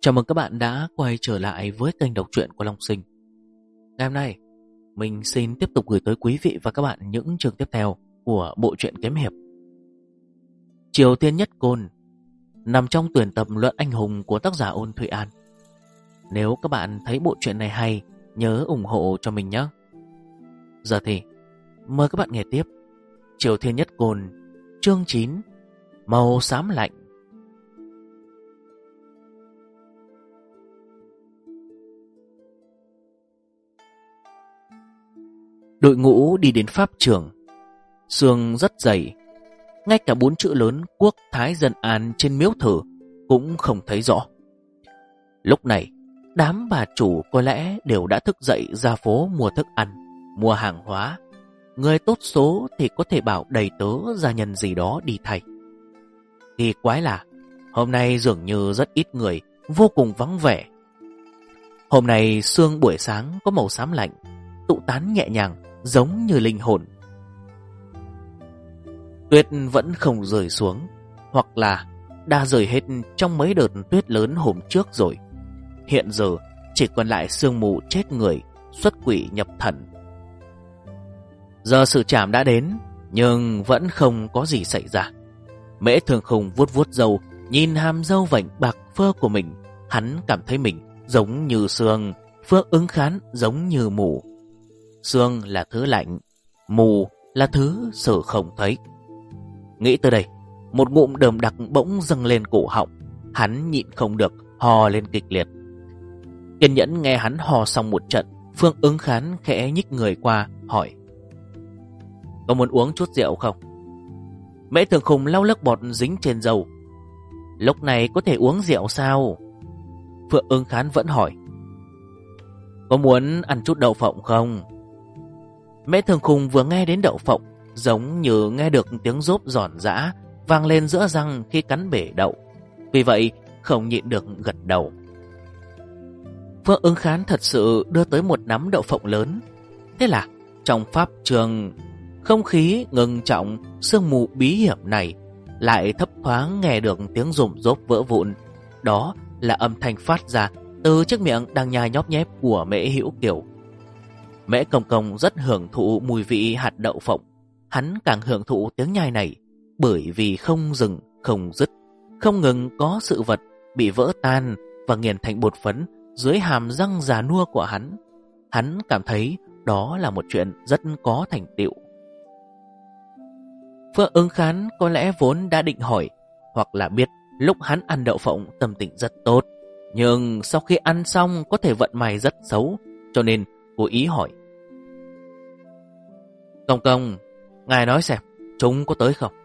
Chào mừng các bạn đã quay trở lại với kênh đọc truyện của Long Sinh. Ngày hôm nay, mình xin tiếp tục gửi tới quý vị và các bạn những chương tiếp theo của bộ truyện kiếm hiệp Triều Tiên Nhất Côn, nằm trong tuyển tập Luận Anh Hùng của tác giả Ôn Thụy An. Nếu các bạn thấy bộ truyện này hay, nhớ ủng hộ cho mình nhé. Giờ thì, mời các bạn nghe tiếp Triều Tiên Nhất Côn, chương 9, Màu xám lạnh. Đội ngũ đi đến pháp trường, sương rất dày, ngay cả 4 chữ lớn Quốc Thái Dân An trên miếu thờ cũng không thấy rõ. Lúc này, đám bà chủ có lẽ đều đã thức dậy ra phố mua thức ăn, mua hàng hóa. Người tốt số thì có thể bảo đầy tớ gia nhân gì đó đi thay. Kỳ quái là hôm nay dường như rất ít người, vô cùng vắng vẻ. Hôm nay sương buổi sáng có màu xám lạnh, tụ tán nhẹ nhàng giống như linh hồn. Tuyết vẫn không rơi xuống, hoặc là đã rơi hết trong mấy đợt tuyết lớn hôm trước rồi. Hiện giờ chỉ còn lại sương mù chết người, xuất quỷ nhập thần. Giờ sự trảm đã đến, nhưng vẫn không có gì xảy ra. Mễ Thường Khùng vuốt vuốt râu, nhìn hàm râu vảnh bạc phơ của mình. Hắn cảm thấy mình giống như sương, Phương Ứng Khán giống như mù. Sương là thứ lạnh, mù là thứ sợ không thấy. Nghĩ tới đây, một ngụm đờm đặc bỗng dâng lên cổ họng. Hắn nhịn không được, hò lên kịch liệt. Kiên nhẫn nghe hắn hò xong một trận, Phương Ứng Khán khẽ nhích người qua, hỏi: "Có muốn uống chút rượu không?" Mễ Thường Khùng lau lớp bọt dính trên râu. "Lúc này có thể uống rượu sao?" Phương Ứng Khán vẫn hỏi: "Có muốn ăn chút đậu phộng không?" Mễ Thường Khùng vừa nghe đến đậu phộng, giống như nghe được tiếng rốp giòn giã vang lên giữa răng khi cắn bể đậu. Vì vậy không nhịn được gật đầu. Phương Ứng Khán thật sự đưa tới một nắm đậu phộng lớn. Thế là trong pháp trường, không khí ngưng trọng, sương mù bí hiểm này lại thấp thoáng nghe được tiếng rùm rốp vỡ vụn. Đó là âm thanh phát ra từ chiếc miệng đang nhai nhóp nhép của Mễ Hữu Kiều. Mễ Công Công rất hưởng thụ mùi vị hạt đậu phộng. Hắn càng hưởng thụ tiếng nhai này, bởi vì không dừng, không dứt, không ngừng có sự vật bị vỡ tan và nghiền thành bột phấn dưới hàm răng già nua của hắn. Hắn cảm thấy đó là một chuyện rất có thành tựu. Phương Ứng Khán có lẽ vốn đã định hỏi, hoặc là biết lúc hắn ăn đậu phộng tâm tình rất tốt, nhưng sau khi ăn xong có thể vận may rất xấu, cho nên cố ý hỏi: "Công công, ngài nói xem, chúng có tới không?"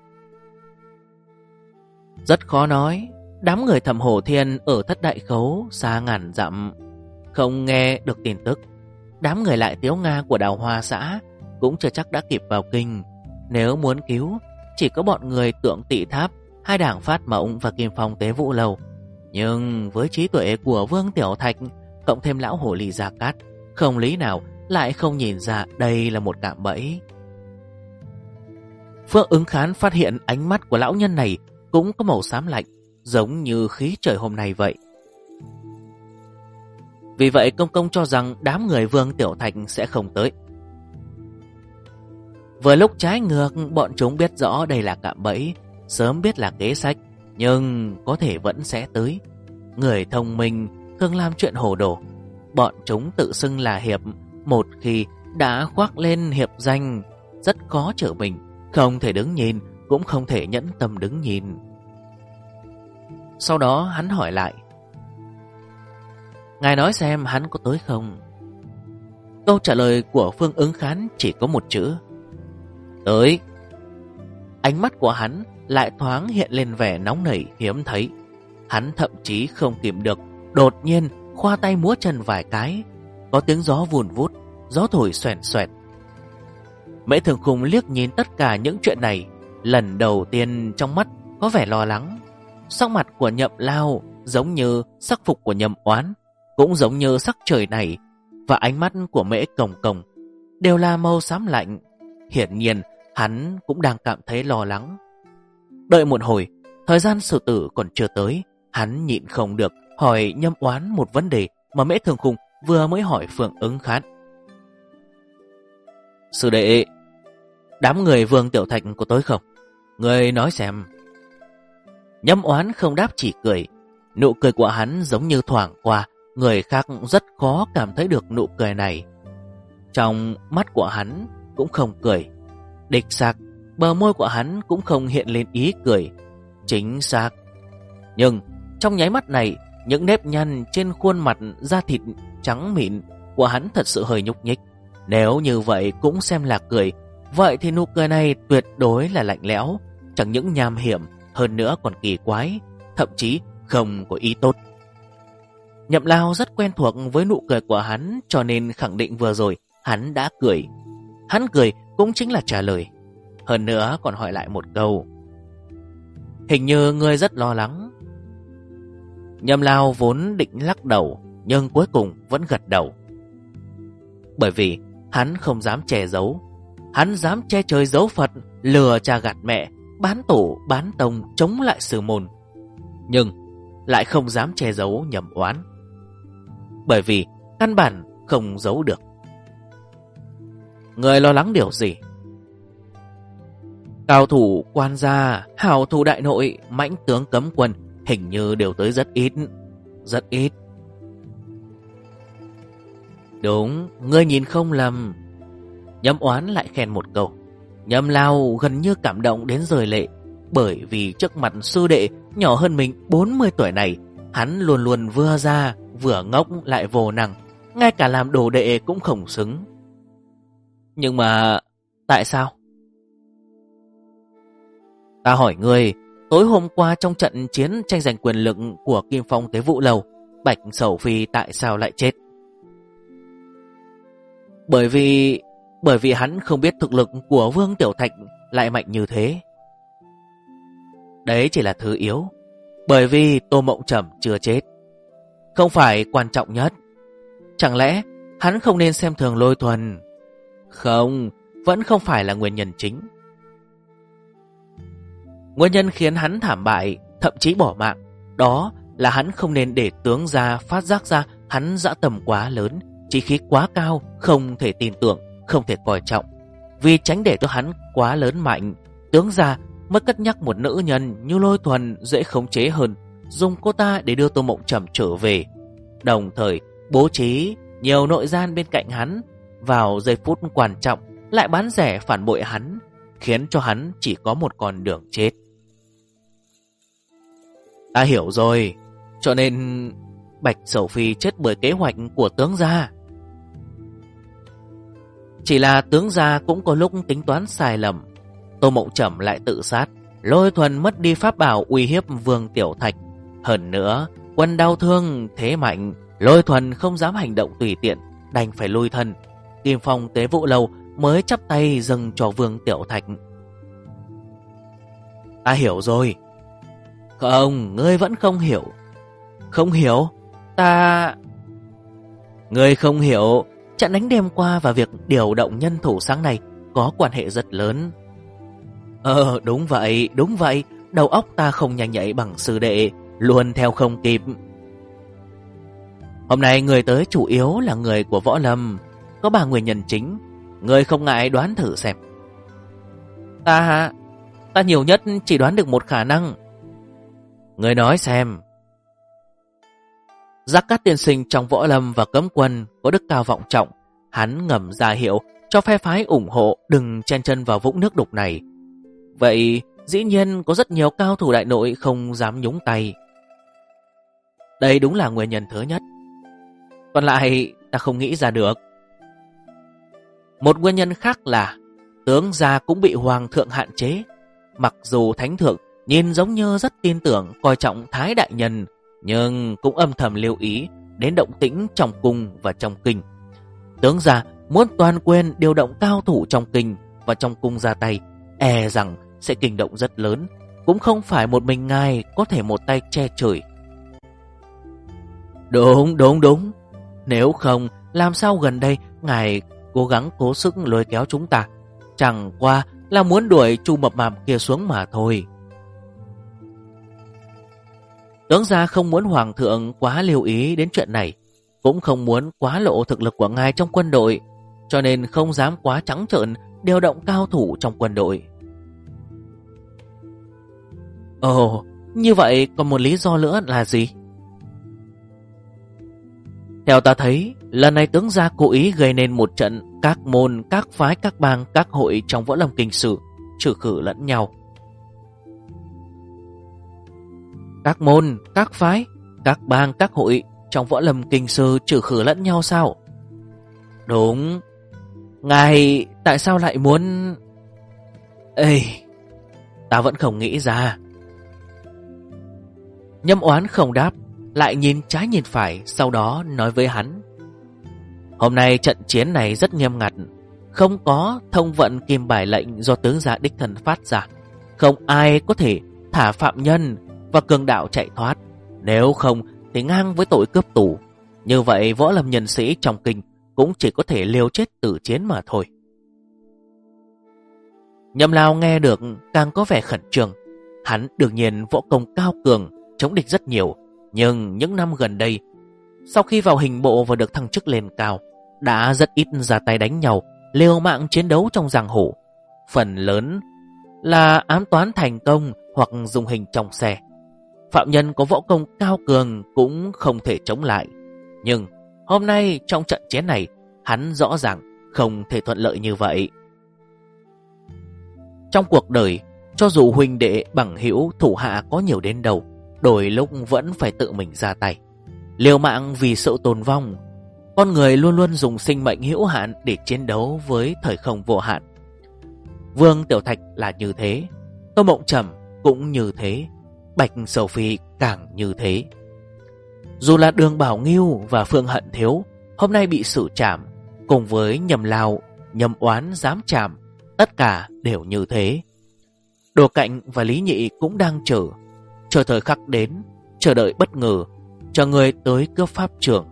Rất khó nói. Đám người Thẩm Hổ Thiên ở Thất Đại Khấu xa ngàn dặm, không nghe được tin tức. Đám người Lại Tiếu Nga của Đào Hoa xã cũng chưa chắc đã kịp vào kinh. Nếu muốn cứu, chỉ có bọn người Tượng Tị Tháp, hai đảng Phát Mộng và Kim Phong Tế Vũ Lâu. Nhưng với trí tuệ của Vương Tiểu Thạch cộng thêm lão hồ ly Gia Cát, không lý nào lại không nhìn ra đây là một cạm bẫy. Phương Ứng Khán phát hiện ánh mắt của lão nhân này cũng có màu xám lạnh, giống như khí trời hôm nay vậy. Vì vậy Công Công cho rằng đám người Vương Tiểu Thạch sẽ không tới. Vừa lúc trái ngược, bọn chúng biết rõ đây là cạm bẫy, sớm biết là kế sách, nhưng có thể vẫn sẽ tới. Người thông minh thường làm chuyện hồ đồ. Bọn chúng tự xưng là hiệp, một khi đã khoác lên hiệp danh, rất khó trở mình, không thể đứng nhìn, cũng không thể nhẫn tâm đứng nhìn. Sau đó hắn hỏi lại: "Ngài nói xem hắn có tới không?" Câu trả lời của Phương Ứng Khán chỉ có một chữ: "Tới." Ánh mắt của hắn lại thoáng hiện lên vẻ nóng nảy hiếm thấy. Hắn thậm chí không kìm được, đột nhiên khoa tay múa chân vài cái. Có tiếng gió vùn vút, gió thổi xoèn xoẹt. Mễ Thường Khùng liếc nhìn tất cả những chuyện này, lần đầu tiên trong mắt có vẻ lo lắng. Sắc mặt của Nhậm Lao giống như sắc phục của Nhậm Oán, cũng giống như sắc trời này, và ánh mắt của Mễ Công Công đều là màu xám lạnh. Hiển nhiên hắn cũng đang cảm thấy lo lắng. Đợi một hồi, thời gian xử tử còn chưa tới, hắn nhịn không được, hỏi Nhâm Oán một vấn đề mà Mễ Thường Khung vừa mới hỏi Phương Ứng Khán. Sư đệ, đám người Vương Tiểu Thạch có tới không? Người nói xem. Nhâm Oán không đáp chỉ cười. Nụ cười của hắn giống như thoảng qua, người khác rất khó cảm thấy được nụ cười này. Trong mắt của hắn cũng không cười. Đích xác, bờ môi của hắn cũng không hiện lên ý cười. Chính xác. Nhưng trong nháy mắt này, những nếp nhăn trên khuôn mặt da thịt trắng mịn của hắn thật sự hơi nhúc nhích. Nếu như vậy cũng xem là cười, vậy thì nụ cười này tuyệt đối là lạnh lẽo, chẳng những nham hiểm, hơn nữa còn kỳ quái, thậm chí không có ý tốt. Nhậm Lao rất quen thuộc với nụ cười của hắn, cho nên khẳng định vừa rồi hắn đã cười. Hắn cười cũng chính là trả lời. Hơn nữa còn hỏi lại một câu. Hình như ngươi rất lo lắng. Nhậm Lao vốn định lắc đầu, nhưng cuối cùng vẫn gật đầu. Bởi vì hắn không dám che giấu. Hắn dám che trời giấu Phật, lừa cha gạt mẹ, bán tổ bán tông chống lại sư môn. Nhưng lại không dám che giấu Nhậm Oán. Bởi vì căn bản không giấu được. Người lo lắng điều gì? Cao thủ quan gia, hảo thủ đại nội, mãnh tướng cấm quân hình như đều tới rất ít. Rất ít. Đúng, ngươi nhìn không lầm. Nhâm Oán lại khen một câu. Nhâm Lao gần như cảm động đến rơi lệ. Bởi vì trước mặt sư đệ nhỏ hơn mình 40 tuổi này, hắn luôn luôn vừa già vừa ngốc lại vô năng, ngay cả làm đồ đệ cũng không xứng. Nhưng mà tại sao? Ta hỏi ngươi, tối hôm qua trong trận chiến tranh giành quyền lực của Kim Phong Tế Vũ Lầu, Bạch Sầu Phi tại sao lại chết? Bởi vì hắn không biết thực lực của Vương Tiểu Thạch lại mạnh như thế. Đấy chỉ là thứ yếu. Bởi vì Tô Mộng Trầm chưa chết, không phải quan trọng nhất. Chẳng lẽ hắn không nên xem thường Lôi Thuần? Không, vẫn không phải là nguyên nhân chính. Nguyên nhân khiến hắn thảm bại, thậm chí bỏ mạng, đó là hắn không nên để tướng gia phát giác ra hắn dã tâm quá lớn, chí khí quá cao, không thể tin tưởng, không thể coi trọng. Vì tránh để cho hắn quá lớn mạnh, tướng gia mới cất nhắc một nữ nhân như Lôi Thuần dễ khống chế hơn, dùng cô ta để đưa Tô Mộng Trầm trở về. Đồng thời bố trí nhiều nội gian bên cạnh hắn, vào giây phút quan trọng lại bán rẻ phản bội hắn, khiến cho hắn chỉ có một con đường chết. Ta hiểu rồi, cho nên Bạch Sầu Phi chết bởi kế hoạch của tướng gia. Chỉ là tướng gia cũng có lúc tính toán sai lầm. Tô Mộng Trầm lại tự sát, Lôi Thuần mất đi pháp bảo uy hiếp Vương Tiểu Thạch. Hơn nữa, quân đau thương thế mạnh, Lôi Thuần không dám hành động tùy tiện, đành phải lui thân. Kim Phong Tế Vũ Lâu mới chắp tay dâng cho Vương Tiểu Thạch. Ta hiểu rồi. Không, ngươi vẫn không hiểu. Không hiểu? Ngươi không hiểu, trận đánh đêm qua và việc điều động nhân thủ sáng nay có quan hệ rất lớn. Đúng vậy, đầu óc ta không nhanh nhạy bằng sư đệ, luôn theo không kịp. Hôm nay người tới chủ yếu là người của Võ Lâm, có 3 nguyên nhân chính, người không ngại đoán thử xem. Ta nhiều nhất chỉ đoán được một khả năng. Người nói xem. Giác Cát tiên sinh trong Võ Lâm và cấm quân có đức cao vọng trọng, hắn ngầm ra hiệu cho phe phái ủng hộ đừng chen chân vào vũng nước đục này. Vậy dĩ nhiên có rất nhiều cao thủ đại nội không dám nhúng tay. Đây đúng là nguyên nhân thứ nhất. Còn lại ta không nghĩ ra được. Một nguyên nhân khác là tướng gia cũng bị hoàng thượng hạn chế. Mặc dù thánh thượng nhìn giống như rất tin tưởng coi trọng Thái đại nhân, nhưng cũng âm thầm lưu ý đến động tĩnh trong cung và trong kinh. Tướng gia muốn toàn quyền điều động cao thủ trong kinh và trong cung ra tay, e rằng sẽ kinh động rất lớn, cũng không phải một mình ngài có thể một tay che trời. Đúng. Nếu không, làm sao gần đây ngài cố gắng cố sức lôi kéo chúng ta? Chẳng qua là muốn đuổi Chu Mập Mạp kia xuống mà thôi. Tướng gia không muốn hoàng thượng quá lưu ý đến chuyện này, cũng không muốn quá lộ thực lực của ngài trong quân đội, cho nên không dám quá trắng trợn điều động cao thủ trong quân đội. Ồ, như vậy còn một lý do nữa là gì? Theo ta thấy, lần này tướng gia cố ý gây nên một trận các môn, các phái, các bang, các hội trong Võ Lâm Kinh Sử trừ khử lẫn nhau. Các môn, các phái, các bang, các hội trong Võ Lâm Kinh Sử trừ khử lẫn nhau sao? Đúng. Ngài tại sao lại muốn... Ê, ta vẫn không nghĩ ra. Nhâm Oán không đáp, lại nhìn trái nhìn phải, sau đó nói với hắn. Hôm nay trận chiến này rất nghiêm ngặt, không có thông vận kim bài lệnh do tướng gia đích thân phát ra. Không ai có thể thả phạm nhân và cường đạo chạy thoát, nếu không thì ngang với tội cướp tù. Như vậy võ lâm nhân sĩ trong kinh cũng chỉ có thể liều chết tử chiến mà thôi. Nhâm Lao nghe được càng có vẻ khẩn trương. Hắn đương nhiên võ công cao cường, chống địch rất nhiều, nhưng những năm gần đây, sau khi vào hình bộ và được thăng chức lên cao, đã rất ít ra tay đánh nhau, liều mạng chiến đấu trong giang hồ. Phần lớn là ám toán thành công hoặc dùng hình trong xe. Phạm nhân có võ công cao cường cũng không thể chống lại. Nhưng hôm nay trong trận chiến này, hắn rõ ràng không thể thuận lợi như vậy. Trong cuộc đời, cho dù huynh đệ bằng hữu thủ hạ có nhiều đến đâu, đôi lúc vẫn phải tự mình ra tay, liều mạng vì sự tồn vong. Con người luôn luôn dùng sinh mệnh hữu hạn để chiến đấu với thời không vô hạn. Vương Tiểu Thạch là như thế, Tô Mộng Trầm cũng như thế, Bạch Sầu Phi càng như thế. Dù là Đường Bảo Nghiêu và Phương Hận Thiếu hôm nay bị xử trảm, cùng với Nhâm Lao, Nhâm Oán dám trảm, tất cả đều như thế. Đồ Cạnh và Lý Nhị cũng đang chờ thời khắc đến, chờ đợi bất ngờ, chờ người tới cướp pháp trường.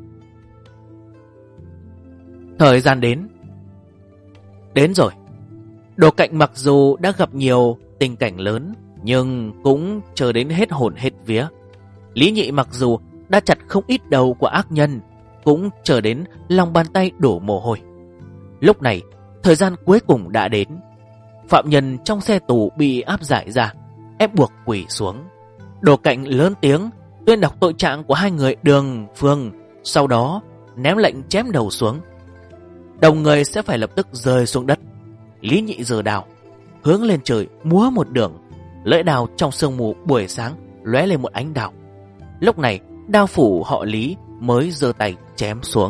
Thời gian đến rồi. Đồ Cạnh mặc dù đã gặp nhiều tình cảnh lớn, nhưng cũng chờ đến hết hồn hết vía. Lý Nhị mặc dù đã chặt không ít đầu của ác nhân, cũng chờ đến lòng bàn tay đổ mồ hôi. Lúc này, thời gian cuối cùng đã đến. Phạm nhân trong xe tù bị áp giải ra, ép buộc quỳ xuống. Đồ Cạnh lớn tiếng tuyên đọc tội trạng của hai người Đường, Phương, sau đó ném lệnh chém đầu xuống. Đầu người sẽ phải lập tức rơi xuống đất. Lý Nhị giơ đào, hướng lên trời múa một đường. Lưỡi đào trong sương mù buổi sáng lóe lên một ánh đào. Lúc này, đao phủ họ Lý mới giơ tay chém xuống.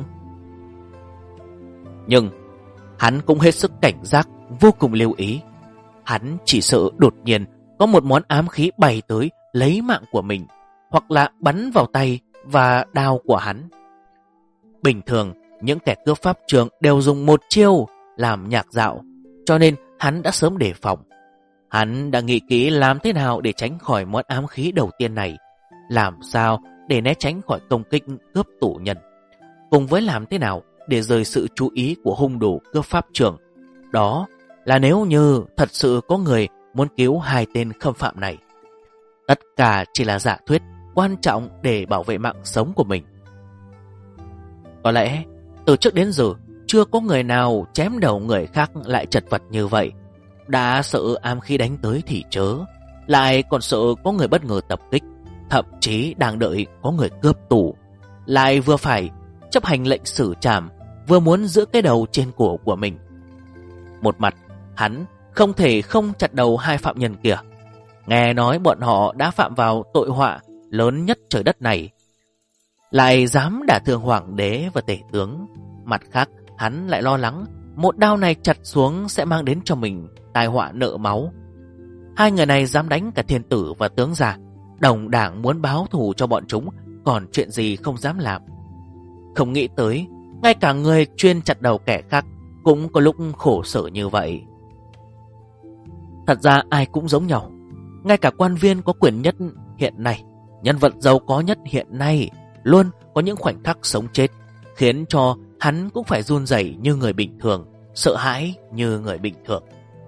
Nhưng hắn cũng hết sức cảnh giác, vô cùng lưu ý. Hắn chỉ sợ đột nhiên có một món ám khí bay tới lấy mạng của mình, hoặc là bắn vào tay và đao của hắn. Bình thường, những kẻ cướp pháp trường đều dùng một chiêu làm nhạc dạo, cho nên hắn đã sớm đề phòng. Hắn đã nghĩ kỹ làm thế nào để tránh khỏi món ám khí đầu tiên này, làm sao để né tránh khỏi công kích cướp tù nhân, cùng với làm thế nào để rời sự chú ý của hung đồ cướp pháp trường. Đó là nếu như thật sự có người muốn cứu hai tên khâm phạm này. Tất cả chỉ là giả thuyết quan trọng để bảo vệ mạng sống của mình. Có lẽ từ trước đến giờ chưa có người nào chém đầu người khác lại chật vật như vậy. Đã sợ ám khí đánh tới thì chớ, lại còn sợ có người bất ngờ tập kích, thậm chí đang đợi có người cướp tù, lại vừa phải chấp hành lệnh xử trảm, vừa muốn giữ cái đầu trên cổ của mình. Một mặt, hắn không thể không chặt đầu hai phạm nhân kia. Nghe nói bọn họ đã phạm vào tội họa lớn nhất trời đất này, lại dám đả thương hoàng đế và tể tướng. Mặt khác, hắn lại lo lắng một đao này chặt xuống sẽ mang đến cho mình tai họa nợ máu. Hai người này dám đánh cả thiên tử và tướng già, đồng đảng muốn báo thù cho bọn chúng, còn chuyện gì không dám làm. Không nghĩ tới, ngay cả người chuyên chặt đầu kẻ khác cũng có lúc khổ sở như vậy. Thật ra ai cũng giống nhau. Ngay cả quan viên có quyền nhất hiện nay, nhân vật giàu có nhất hiện nay, luôn có những khoảnh khắc sống chết, khiến cho hắn cũng phải run rẩy như người bình thường, sợ hãi như người bình thường.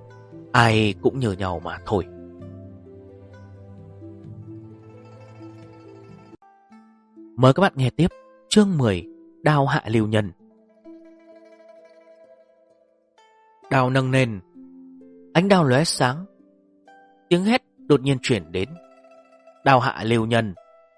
Ai cũng như nhau mà thôi. Mời các bạn nghe tiếp chương 10 Đao hạ lưu nhân. Đao nâng lên, ánh đao lóe sáng. Tiếng hét đột nhiên chuyển đến. Đao hạ lưu nhân.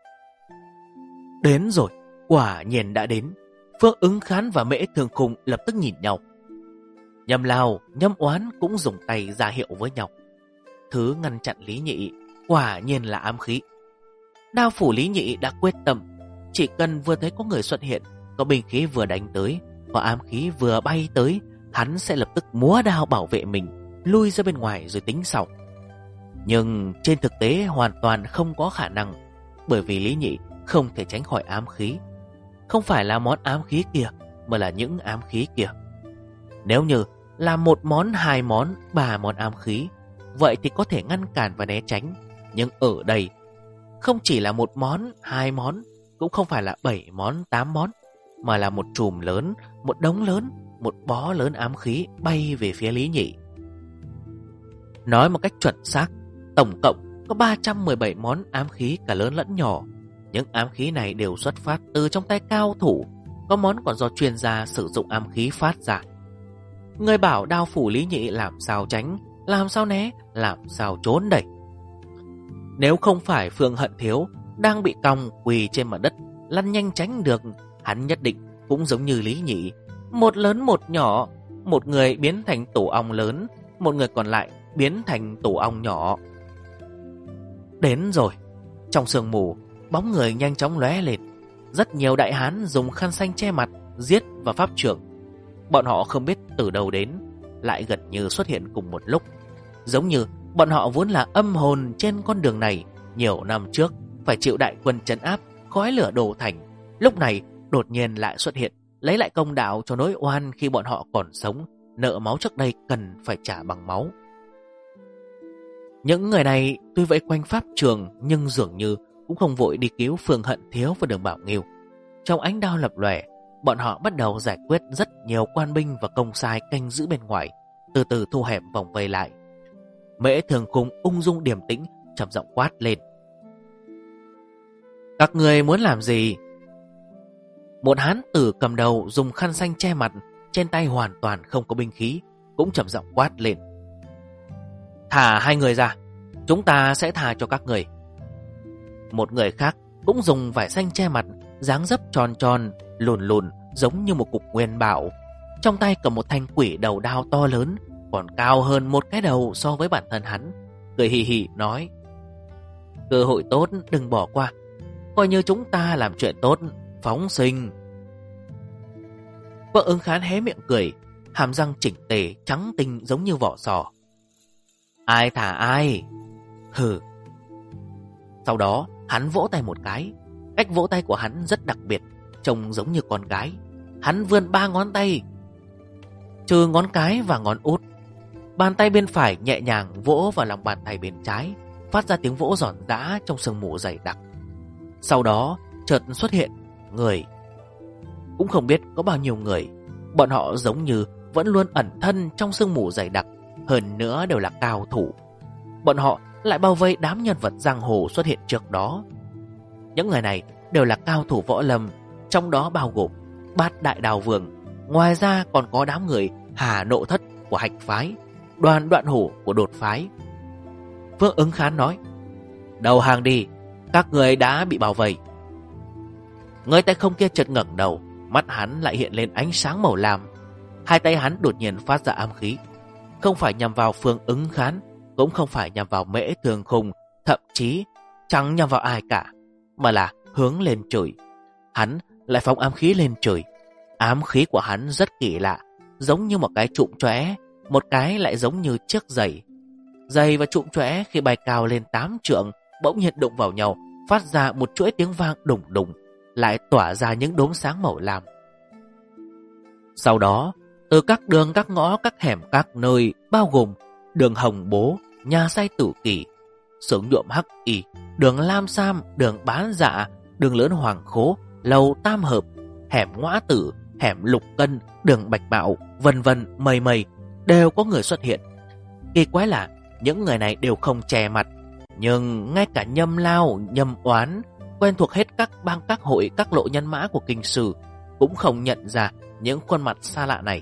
Đến rồi, quả nhiên đã đến. Phương Ứng Khán và Mễ Thường Khung lập tức nhìn nhau. Nhâm Lao, Nhâm Oán cũng dùng tay ra hiệu với nhau. Thứ ngăn chặn Lý Nhị quả nhiên là ám khí. Đao phủ Lý Nhị đã quyết tâm, chỉ cần vừa thấy có người xuất hiện, có binh khí vừa đánh tới, có ám khí vừa bay tới, hắn sẽ lập tức múa đao bảo vệ mình, lui ra bên ngoài rồi tính sau. Nhưng trên thực tế hoàn toàn không có khả năng, bởi vì Lý Nhị không thể tránh khỏi ám khí. Không phải là món ám khí kia, mà là những ám khí kia. Nếu như là một món, hai món, ba món ám khí, vậy thì có thể ngăn cản và né tránh. Nhưng ở đây, không chỉ là một món, hai món, cũng không phải là 7 món, 8 món, mà là một chùm lớn, một đống lớn, một bó lớn ám khí bay về phía Lý Nhị. Nói một cách chuẩn xác, tổng cộng có 317 món ám khí cả lớn lẫn nhỏ. Những ám khí này đều xuất phát từ trong tay cao thủ, có món còn do chuyên gia sử dụng ám khí phát ra. Người bảo đao phủ Lý Nhị làm sao tránh, làm sao né, làm sao trốn đẩy. Nếu không phải Phương Hận Thiếu đang bị còng quỳ trên mặt đất lăn nhanh tránh được, hắn nhất định cũng giống như Lý Nhị, một lớn một nhỏ, một người biến thành tổ ong lớn, một người còn lại biến thành tổ ong nhỏ. Đến rồi. Trong sương mù, bóng người nhanh chóng lóe lên. Rất nhiều đại hán dùng khăn xanh che mặt, giết và pháp trưởng. Bọn họ không biết từ đâu đến, lại gần như xuất hiện cùng một lúc. Giống như bọn họ vốn là âm hồn trên con đường này, nhiều năm trước phải chịu đại quân trấn áp, khói lửa đổ thành. Lúc này đột nhiên lại xuất hiện, lấy lại công đạo cho nỗi oan khi bọn họ còn sống. Nợ máu trước đây cần phải trả bằng máu. Những người này tuy vây quanh pháp trường, nhưng dường như cũng không vội đi cứu Phương Hận Thiếu và Đường Bảo Nghiêu. Trong ánh đao lập lòe, bọn họ bắt đầu giải quyết rất nhiều quan binh và công sai canh giữ bên ngoài, từ từ thu hẹp vòng vây lại. Mễ Thường Khung ung dung điềm tĩnh, trầm giọng quát lên: Các người muốn làm gì? Một hán tử cầm đầu dùng khăn xanh che mặt, trên tay hoàn toàn không có binh khí, cũng trầm giọng quát lên: Thả hai người ra, chúng ta sẽ tha cho các người. Một người khác cũng dùng vải xanh che mặt, dáng dấp tròn tròn, lùn lùn, giống như một cục nguyên bảo. Trong tay cầm một thanh quỷ đầu đao to lớn, còn cao hơn một cái đầu so với bản thân hắn. Cười hì hì nói: Cơ hội tốt đừng bỏ qua, coi như chúng ta làm chuyện tốt, phóng sinh. Vợ Ứng Khán hé miệng cười, hàm răng chỉnh tề trắng tinh giống như vỏ sò. Ai thả ai? Hừ. Sau đó hắn vỗ tay một cái. Cách vỗ tay của hắn rất đặc biệt, trông giống như con gái. Hắn vươn 3 ngón tay, trừ ngón cái và ngón út. Bàn tay bên phải nhẹ nhàng vỗ vào lòng bàn tay bên trái, phát ra tiếng vỗ giòn giã trong sương mù dày đặc. Sau đó chợt xuất hiện người. Cũng không biết có bao nhiêu người. Bọn họ giống như vẫn luôn ẩn thân trong sương mù dày đặc, hơn nữa đều là cao thủ. Bọn họ lại bao vây đám nhân vật giang hồ xuất hiện trước đó. Những người này đều là cao thủ võ lâm, trong đó bao gồm Bát Đại Đào Vương. Ngoài ra còn có đám người Hà Nộ Thất của Hạch Phái, Đoàn Đoạn Hổ của Đột Phái. Phương Ứng Khán nói: Đầu hàng đi, các người đã bị bao vây. Người tay không kia chợt ngẩng đầu, mắt hắn lại hiện lên ánh sáng màu lam. Hai tay hắn đột nhiên phát ra ám khí, không phải nhằm vào Phương Ứng Khán, cũng không phải nhằm vào Mễ Thường Khung, thậm chí chẳng nhằm vào ai cả, mà là hướng lên trời. Hắn lại phóng ám khí lên trời. Ám khí của hắn rất kỳ lạ, giống như một cái trụm chóe, một cái lại giống như chiếc giày. Giày và trụm chóe khi bay cao lên 8 trượng, bỗng nhiên đụng vào nhau, phát ra một chuỗi tiếng vang đùng đùng, lại tỏa ra những đốm sáng màu lam. Sau đó, từ các đường, các ngõ, các hẻm, các nơi, bao gồm đường Hồng Bố, nhà say Tử Kỳ, xưởng nhuộm Hắc Y, đường Lam Sam, đường Bán Dạ, đường lớn Hoàng Khố, lầu Tam Hợp, hẻm Ngõa Tử, hẻm Lục Cân, đường Bạch Mạo, vân vân mây mây, đều có người xuất hiện. Kỳ quái là những người này đều không che mặt, nhưng ngay cả Nhâm Lao, Nhâm Oán quen thuộc hết các bang các hội các lộ nhân mã của kinh sư, cũng không nhận ra những khuôn mặt xa lạ này.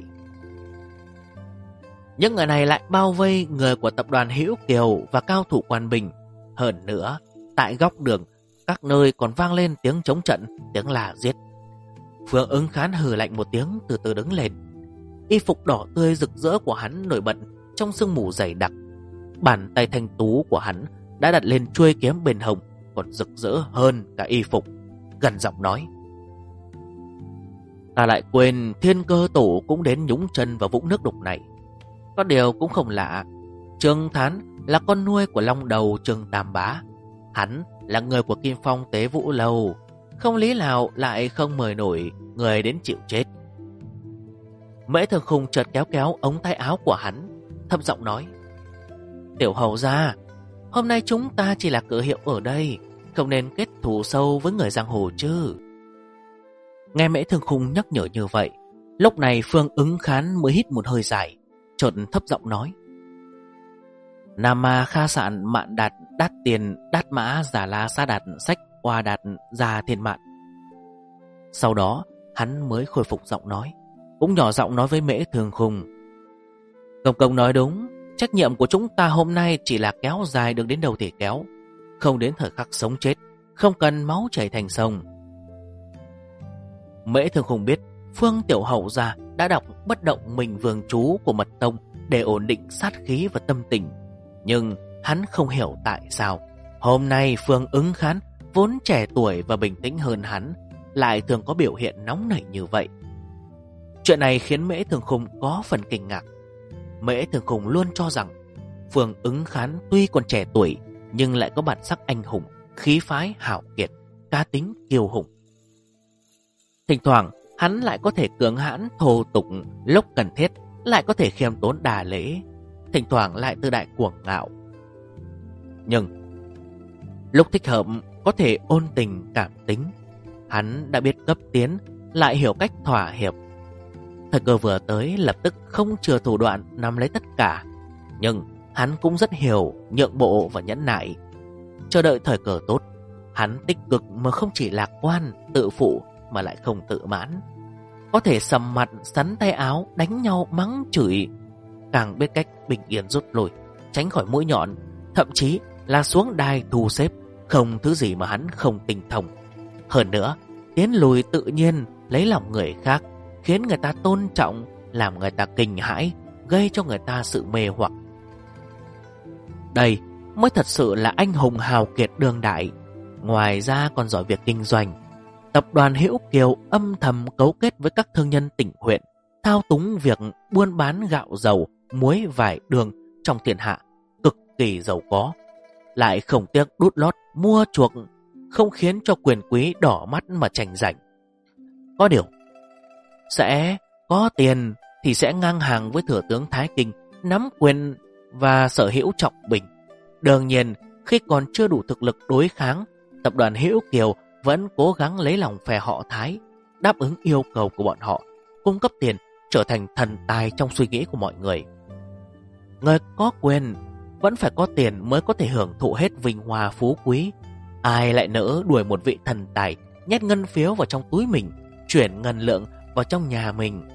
Những người này lại bao vây người của tập đoàn Hữu Kiều và cao thủ Quan Bình. Hơn nữa, tại góc đường, các nơi còn vang lên tiếng chống trận, tiếng la giết. Phương Ứng Khán hừ lạnh một tiếng, từ từ đứng lên. Y phục đỏ tươi rực rỡ của hắn nổi bật trong sương mù dày đặc. Bàn tay thanh tú của hắn đã đặt lên chuôi kiếm bên hông, còn rực rỡ hơn cả y phục. Gần giọng nói: ta lại quên Thiên Cơ Tổ cũng đến nhúng chân vào vũng nước đục này. Có điều cũng không lạ, Trương Thán là con nuôi của long đầu Trương Tam Bá. Hắn là người của Kim Phong Tế Vũ Lâu, không lý nào lại không mời nổi người đến chịu chết. Mễ Thường Khung chợt kéo kéo ống tay áo của hắn, thấp giọng nói: tiểu hầu gia, hôm nay chúng ta chỉ là cử hiệu ở đây, không nên kết thù sâu với người giang hồ chứ. Nghe Mễ Thường Khung nhắc nhở như vậy, lúc này Phương Ứng Khán mới hít một hơi dài, chợt thấp giọng nói: Nam Ma Kha Sạn Mạn Đạt Đát Tiền Đát Mã Giả La Sa Đạt Sách Hoa Đạt Gia Thiên Mạn. Sau đó hắn mới khôi phục giọng nói, cũng nhỏ giọng nói với Mễ Thường Khung: Công công nói đúng, trách nhiệm của chúng ta hôm nay chỉ là kéo dài được đến đâu thì kéo, không đến thời khắc sống chết, không cần máu chảy thành sông. Mễ Thường Khung biết Phương tiểu hậu gia đã đọc Bất Động Minh Vương chú của Mật Tông để ổn định sát khí và tâm tình, nhưng hắn không hiểu tại sao hôm nay Phương Ứng Khán vốn trẻ tuổi và bình tĩnh hơn hắn lại thường có biểu hiện nóng nảy như vậy. Chuyện này khiến Mễ Thường Khung có phần kinh ngạc. Mễ Thường Khung luôn cho rằng Phương Ứng Khán tuy còn trẻ tuổi nhưng lại có bản sắc anh hùng, khí phái hảo kiệt, cá tính kiêu hùng. Thỉnh thoảng hắn lại có thể cưỡng hãn thô tục, lúc cần thiết lại có thể khiêm tốn đà lễ, thỉnh thoảng lại tự đại cuồng ngạo. Nhưng lúc thích hợp có thể ôn tình cảm tính. Hắn đã biết cấp tiến, lại hiểu cách thỏa hiệp. Thời cơ vừa tới lập tức không chừa thủ đoạn nắm lấy tất cả. Nhưng hắn cũng rất hiểu nhượng bộ và nhẫn nại. Chờ đợi thời cơ tốt, hắn tích cực mà không chỉ lạc quan, tự phụ mà lại không tự mãn. Có thể sầm mặt, sắn tay áo, đánh nhau, mắng chửi, càng biết cách bình yên rút lui, tránh khỏi mũi nhọn, thậm chí là xuống đài thu xếp, không thứ gì mà hắn không tinh thông. Hơn nữa, tiến lùi tự nhiên, lấy lòng người khác, khiến người ta tôn trọng, làm người ta kinh hãi, gây cho người ta sự mê hoặc. Đây mới thật sự là anh hùng hào kiệt đương đại. Ngoài ra còn giỏi việc kinh doanh. Tập đoàn Hữu Kiều âm thầm cấu kết với các thương nhân tỉnh huyện, thao túng việc buôn bán gạo dầu, muối, vải, đường trong thiên hạ, cực kỳ giàu có, lại không tiếc đút lót mua chuộc, không khiến cho quyền quý đỏ mắt mà tranh giành. Có điều, sẽ có tiền thì sẽ ngang hàng với thừa tướng Thái Kinh, nắm quyền và sở hữu trọng bình. Đương nhiên, khi còn chưa đủ thực lực đối kháng, tập đoàn Hữu Kiều vẫn cố gắng lấy lòng phe họ Thái, đáp ứng yêu cầu của bọn họ, cung cấp tiền, trở thành thần tài trong suy nghĩ của mọi người. Người có quyền vẫn phải có tiền mới có thể hưởng thụ hết vinh hoa phú quý. Ai lại nỡ đuổi một vị thần tài, nhét ngân phiếu vào trong túi mình, chuyển ngân lượng vào trong nhà mình.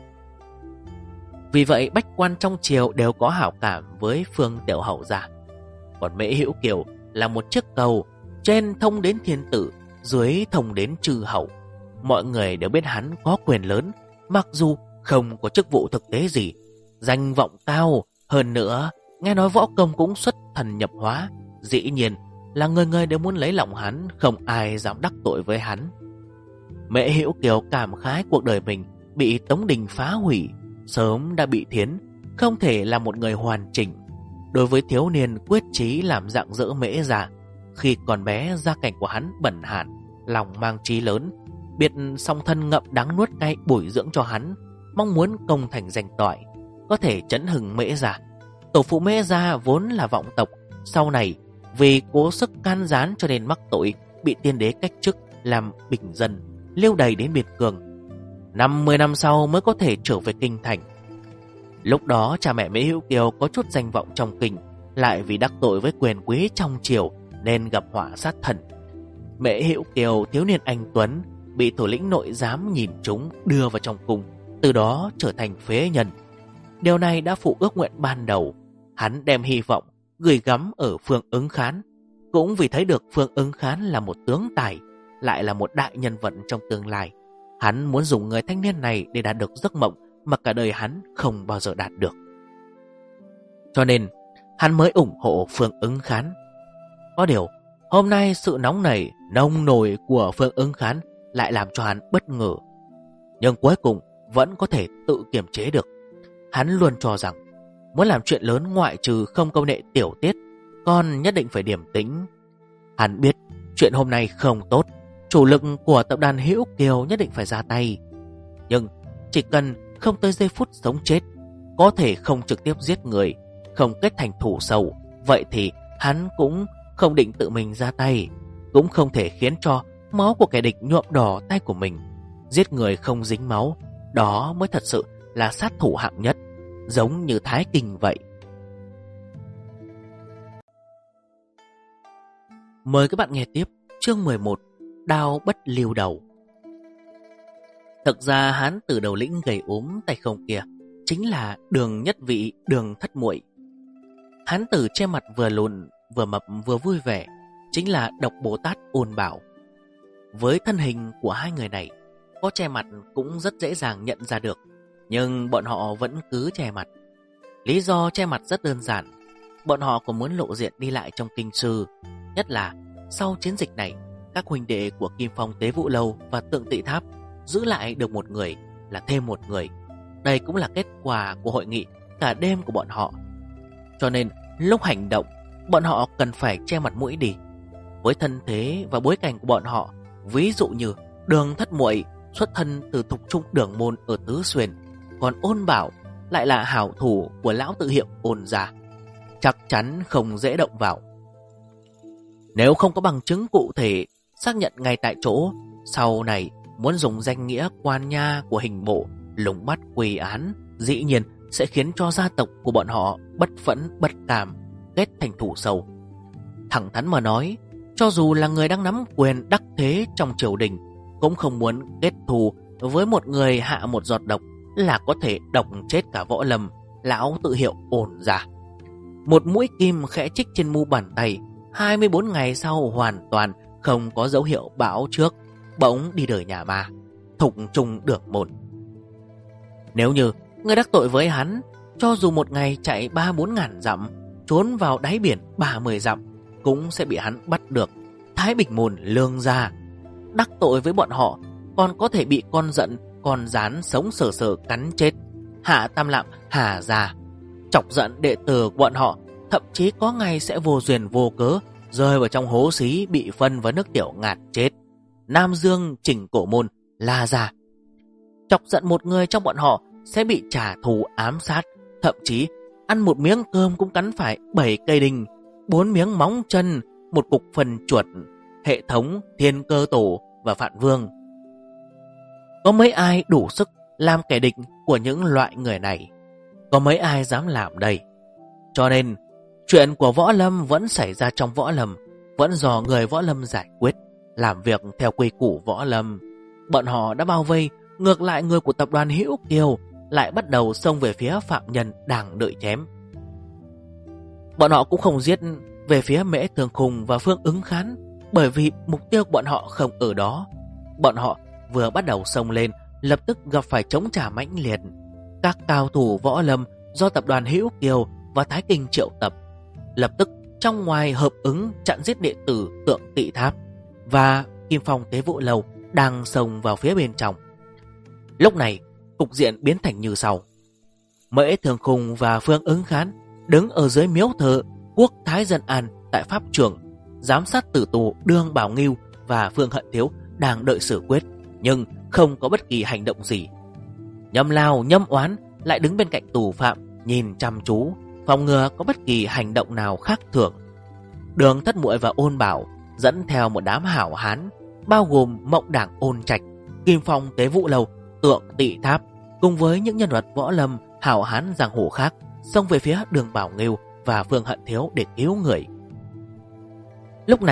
Vì vậy bách quan trong triều đều có hảo cảm với Phương tiểu hậu gia. Còn Mễ Hữu Kiều là một chiếc cầu, trên thông đến thiên tử, dưới thông đến chư hậu. Mọi người đều biết hắn có quyền lớn, mặc dù không có chức vụ thực tế gì, danh vọng cao. Hơn nữa, nghe nói võ công cũng xuất thần nhập hóa. Dĩ nhiên là người người đều muốn lấy lòng hắn, không ai dám đắc tội với hắn. Mễ Hữu Kiều cảm khái cuộc đời mình bị Tống Đình phá hủy, sớm đã bị thiến, không thể là một người hoàn chỉnh. Đối với thiếu niên quyết chí làm rạng rỡ Mễ gia, khi còn bé gia cảnh của hắn bần hạn, lòng mang chí lớn, biết song thân ngậm đắng nuốt cay bồi dưỡng cho hắn, mong muốn công thành danh toại, có thể chấn hưng Mễ gia. Tổ phụ Mễ gia vốn là vọng tộc, sau này vì cố sức can gián cho nên mắc tội, bị tiên đế cách chức làm bình dân, lưu đày đến Biệt Cường. 50 năm sau mới có thể trở về kinh thành. Lúc đó cha mẹ Mễ Hữu Kiều có chút danh vọng trong kinh, lại vì đắc tội với quyền quý trong triều nên gặp họa sát thân. Mễ Hữu Kiều, thiếu niên anh tuấn, bị thủ lĩnh nội giám nhìn trúng đưa vào trong cung, từ đó trở thành phế nhân. Điều này đã phụ ước nguyện ban đầu. Hắn đem hy vọng gửi gắm ở Phương Ứng Khán, cũng vì thấy được Phương Ứng Khán là một tướng tài, lại là một đại nhân vật trong tương lai. Hắn muốn dùng người thanh niên này để đạt được giấc mộng mà cả đời hắn không bao giờ đạt được. Cho nên hắn mới ủng hộ Phương Ứng Khán. Có điều hôm nay sự nóng nảy nông nổi của Phương Ứng Khán lại làm cho hắn bất ngờ, nhưng cuối cùng vẫn có thể tự kiềm chế được. Hắn luôn cho rằng muốn làm chuyện lớn ngoại trừ không công nghệ tiểu tiết, còn nhất định phải điềm tĩnh. Hắn biết chuyện hôm nay không tốt, chủ lực của tập đoàn Hữu Kiều nhất định phải ra tay. Nhưng chỉ cần không tới giây phút sống chết, có thể không trực tiếp giết người, không kết thành thù sâu, vậy thì hắn cũng không định tự mình ra tay, cũng không thể khiến cho máu của kẻ địch nhuộm đỏ tay của mình. Giết người không dính máu, đó mới thật sự là sát thủ hạng nhất, giống như Thái Kinh vậy. Mời các bạn nghe tiếp chương 11, Đao bất lưu đầu. Thực ra hán tử đầu lĩnh gầy ốm tay không kia chính là Đường Nhất Vị, Đường Thất Muội. Hán tử che mặt vừa lùn vừa mập vừa vui vẻ chính là Độc Bồ Tát Ôn Bảo. Với thân hình của hai người này, có che mặt cũng rất dễ dàng nhận ra được, nhưng bọn họ vẫn cứ che mặt. Lý do che mặt rất đơn giản, bọn họ còn muốn lộ diện đi lại trong kinh sư. Nhất là sau chiến dịch này, các huynh đệ của Kim Phong Tế Vũ Lâu và Tượng Tị Tháp giữ lại được một người là thêm một người. Đây cũng là kết quả của hội nghị cả đêm của bọn họ. Cho nên lúc hành động, bọn họ cần phải che mặt mũi đi. Với thân thế và bối cảnh của bọn họ, ví dụ như Đường Thất Muội xuất thân từ thục trung Đường môn ở Tứ Xuyên, còn Ôn Bảo lại là hảo thủ của lão tự hiệu Ôn gia, chắc chắn không dễ động vào. Nếu không có bằng chứng cụ thể xác nhận ngay tại chỗ, sau này muốn dùng danh nghĩa quan nha của hình bộ lùng bắt quy án, dĩ nhiên sẽ khiến cho gia tộc của bọn họ bất phẫn bất cảm, kết thành thù sâu. Thẳng thắn mà nói, cho dù là người đang nắm quyền đắc thế trong triều đình, cũng không muốn kết thù với một người hạ một giọt độc là có thể độc chết cả Võ Lâm, lão tự hiệu Ôn gia. Một mũi kim khẽ chích trên mu bàn tay, 24 ngày sau hoàn toàn không có dấu hiệu báo trước, bỗng đi đời nhà ma, thục trung Đường môn. Nếu như người đắc tội với hắn, cho dù một ngày chạy 3-4 ngàn dặm, trốn vào đáy biển 30 dặm, cũng sẽ bị hắn bắt được. Thái Bình môn Lương gia đắc tội với bọn họ, còn có thể bị con giận, con rán sống sờ sờ cắn chết. Hạ Tam Lạm Hà gia chọc giận đệ tử của bọn họ, thậm chí có ngày sẽ vô duyên vô cớ rơi vào trong hố xí bị phân và nước tiểu ngạt chết. Nam Dương Trình Cổ môn La gia chọc giận một người trong bọn họ sẽ bị trả thù ám sát, thậm chí ăn một miếng cơm cũng cắn phải 7 cây đinh, 4 miếng móng chân, một cục phần chuột. Hệ thống Thiên Cơ Tổ và Phạn Vương, có mấy ai đủ sức làm kẻ địch của những loại người này? Có mấy ai dám làm đây? Cho nên chuyện của Võ Lâm vẫn xảy ra trong Võ Lâm, vẫn do người Võ Lâm giải quyết, làm việc theo quy củ Võ Lâm. Bọn họ đã bao vây, ngược lại người của tập đoàn Hữu Kiều lại bắt đầu xông về phía phạm nhân đang đợi chém. Bọn họ cũng không giết về phía Mễ Thường Khùng và Phương Ứng Khán, bởi vì mục tiêu của bọn họ không ở đó. Bọn họ vừa bắt đầu xông lên, lập tức gặp phải chống trả mãnh liệt. Các cao thủ Võ Lâm do tập đoàn Hữu Kiều và Thái Kinh triệu tập, lập tức trong ngoài hợp ứng chặn giết đệ tử Tượng Tị Tháp và Kim Phong Tế Vũ Lâu đang xông vào phía bên trong. Lúc này cục diện biến thành như sau: Mễ Thường Khùng và Phương Ứng Khán đứng ở dưới miếu thờ Quốc Thái Dân An tại pháp trường, giám sát tử tù Đương Bảo Ngưu và Phương Hận Thiếu đang đợi xử quyết, nhưng không có bất kỳ hành động gì. Nhâm Lao, Nhâm Oán lại đứng bên cạnh tù phạm, nhìn chăm chú, phòng ngừa có bất kỳ hành động nào khác thường. Đường Thất Muội và Ôn Bảo dẫn theo một đám hảo hán, bao gồm Mộng Đảng Ôn Trạch, Kim Phong Tế Vũ Lâu, Tượng Tị Tháp, cùng với những nhân vật Võ Lâm hảo hán giang hồ khác, xông về phía Đường Bảo Ngưu và Phương Hận Thiếu để cứu người. Lúc này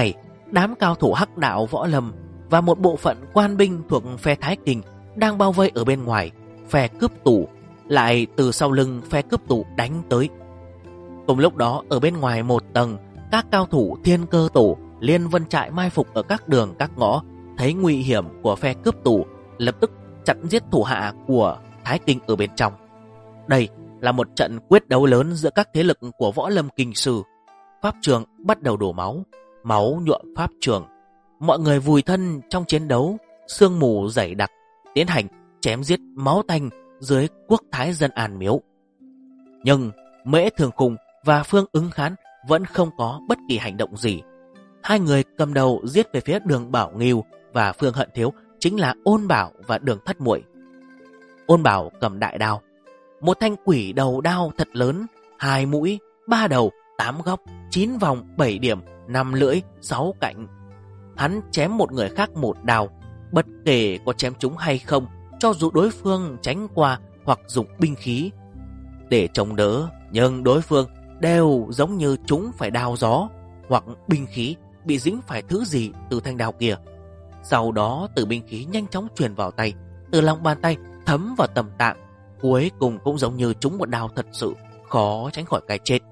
Đám cao thủ hắc đạo võ lâm và một bộ phận quan binh thuộc phe Thái Kinh đang bao vây ở bên ngoài. Phe cướp tù lại từ sau lưng phe cướp tù đánh tới. Cùng lúc đó, ở bên ngoài một tầng, các cao thủ Thiên Cơ Tổ, Liên Vân Trại mai phục ở các đường các ngõ, thấy nguy hiểm của phe cướp tù, lập tức chặn giết thủ hạ của Thái Kinh ở bên trong. Đây là một trận quyết đấu lớn giữa các thế lực của võ lâm kinh sư. Pháp trường bắt đầu đổ máu, máu nhuộm pháp trường. Mọi người vùi thân trong chiến đấu, sương mù dày đặc, tiến hành chém giết máu tanh dưới Quốc Thái Dân An Miếu. Nhưng Mễ Thường Khung và Phương Ứng Khán vẫn không có bất kỳ hành động gì. Hai người cầm đầu giết về phía Đường Bảo Nghiêu và Phương Hận Thiếu chính là Ôn Bảo và Đường Thất Muội. Ôn Bảo cầm đại đao, một thanh quỷ đầu đao thật lớn, 2 mũi, 3 đầu, 8 góc, 9 vòng, 7 điểm, 5 lưỡi, 6 cạnh. Hắn chém một người khác một đao, bất kể có chém trúng hay không, cho dù đối phương tránh qua hoặc dùng binh khí để chống đỡ, nhưng đối phương đều giống như chúng phải đao gió hoặc binh khí bị dính phải thứ gì từ thanh đao kia. Sau đó từ binh khí nhanh chóng truyền vào tay, từ lòng bàn tay thấm vào tầm tạng, cuối cùng cũng giống như trúng một đao thật sự, khó tránh khỏi cái chết.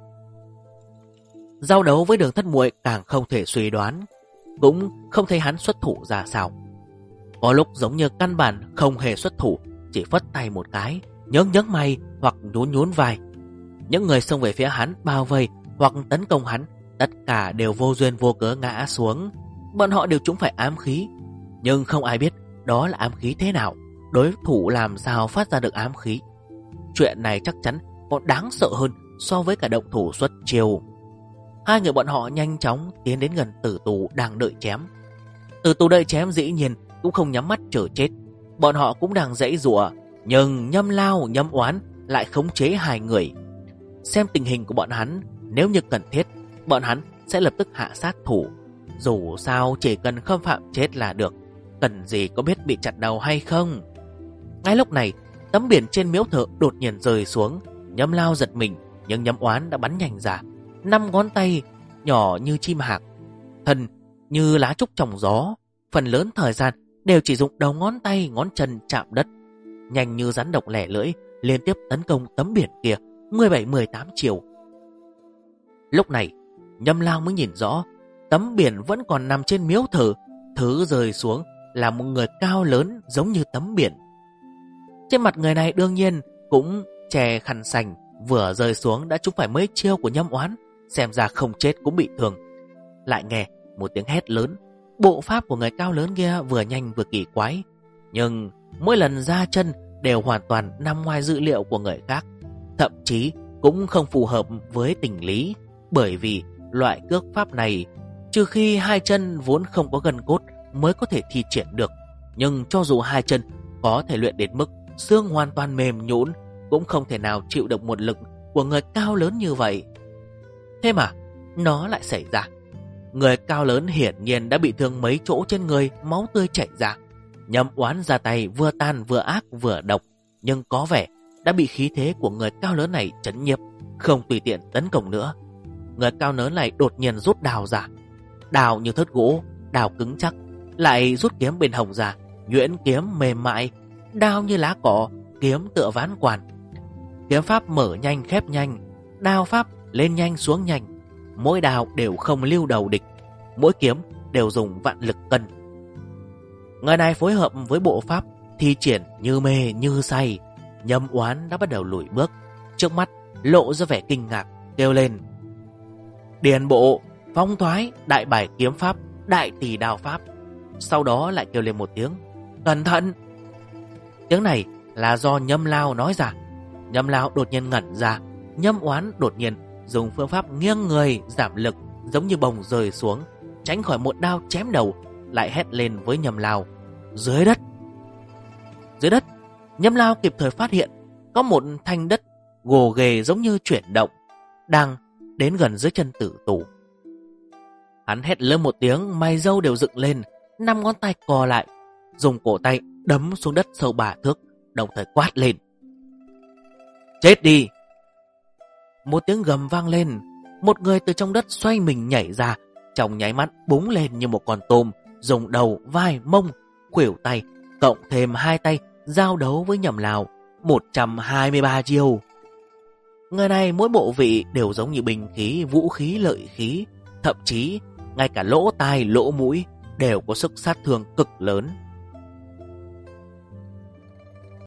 Giao đấu với Đường Thất Muội càng không thể suy đoán, cũng không thấy hắn xuất thủ ra sao. Có lúc giống như căn bản không hề xuất thủ, chỉ phất tay một cái, nhướng nhướng mày hoặc nhún nhún vai. Những người xông về phía hắn bao vây hoặc tấn công hắn, tất cả đều vô duyên vô cớ ngã xuống. Bọn họ đều trúng phải ám khí, nhưng không ai biết đó là ám khí thế nào, đối thủ làm sao phát ra được ám khí. Chuyện này chắc chắn còn đáng sợ hơn so với cả động thủ xuất chiêu. Hai người bọn họ nhanh chóng tiến đến gần tử tù đang đợi chém. Tử tù đợi chém dĩ nhiên cũng không nhắm mắt chờ chết. Bọn họ cũng đang giãy giụa, nhưng Nhâm Lao, Nhâm Oán lại khống chế hai người. Xem tình hình của bọn hắn, nếu như cần thiết, bọn hắn sẽ lập tức hạ sát thủ. Dù sao chỉ cần không phạm chết là được, cần gì có biết bị chặt đầu hay không. Ngay lúc này, tấm biển trên miếu thờ đột nhiên rơi xuống. Nhâm Lao giật mình, nhưng Nhâm Oán đã bắn nhanh ra. 5 ngón tay nhỏ như chim hạc, thân như lá trúc trong gió, phần lớn thời gian đều chỉ dùng đầu ngón tay, ngón chân chạm đất, nhanh như rắn độc lẻ lưỡi, liên tiếp tấn công tấm biển kia 17-18 chiều. Lúc này, Nhâm Lao mới nhìn rõ, tấm biển vẫn còn nằm trên miếu thờ, thứ rơi xuống là một người cao lớn giống như tấm biển. Trên mặt người này đương nhiên cũng che khăn sành, vừa rơi xuống đã trúng phải mấy chiêu của Nhâm Oán, xem ra không chết cũng bị thương. Lại nghe một tiếng hét lớn. Bộ pháp của người cao lớn kia vừa nhanh vừa kỳ quái, nhưng mỗi lần ra chân đều hoàn toàn nằm ngoài dự liệu của người khác, thậm chí cũng không phù hợp với tình lý. Bởi vì loại cước pháp này, trừ khi hai chân vốn không có gân cốt mới có thể thi triển được, nhưng cho dù hai chân có thể luyện đến mức xương hoàn toàn mềm nhũn, cũng không thể nào chịu được một lực của người cao lớn như vậy. Thế mà nó lại xảy ra. Người cao lớn hiển nhiên đã bị thương mấy chỗ trên người, máu tươi chảy ra. Nhâm Oán ra tay vừa tan vừa ác vừa độc, nhưng có vẻ đã bị khí thế của người cao lớn này chấn nhiếp, không tùy tiện tấn công nữa. Người cao lớn này đột nhiên rút đào ra, đào như thớt gỗ, đào cứng chắc, lại rút kiếm bên hông ra, nhuyễn kiếm mềm mại, đao như lá cỏ, kiếm tựa ván quan. Kiếm pháp mở nhanh khép nhanh, đao pháp lên nhanh xuống nhanh, mỗi đao đều không lưu đầu địch, mỗi kiếm đều dùng vạn lực cân. Người này phối hợp với bộ pháp thi triển như mê như say. Nhâm Oán đã bắt đầu lùi bước, trước mắt lộ ra vẻ kinh ngạc, kêu lên: Điền bộ, phong thoái, đại bài kiếm pháp, đại tỷ đao pháp. Sau đó lại kêu lên một tiếng: Cẩn thận! Tiếng này là do Nhâm Lao nói ra. Nhâm Lao đột nhiên ngẩn ra. Nhâm Oán đột nhiên dùng phương pháp nghiêng người giảm lực, giống như bồng rơi xuống, tránh khỏi một đao chém đầu, lại hét lên với Nhâm Lao: Dưới đất! Dưới đất, Nhâm Lao kịp thời phát hiện có một thanh đất gồ ghề giống như chuyển động, đang đến gần dưới chân tử tù. Hắn hét lớn một tiếng, mày râu đều dựng lên, 5 ngón tay co lại, dùng cổ tay đấm xuống đất sâu 3 thước, đồng thời quát lên: Chết đi! Một tiếng gầm vang lên, một người từ trong đất xoay mình nhảy ra, trong nháy mắt búng lên như một con tôm, dùng đầu, vai, mông, khuỷu tay, cộng thêm 2 tay giao đấu với Nhậm Lào 123 chiêu. Người này mỗi bộ vị đều giống như binh khí, vũ khí, lợi khí, thậm chí ngay cả lỗ tai, lỗ mũi đều có sức sát thương cực lớn.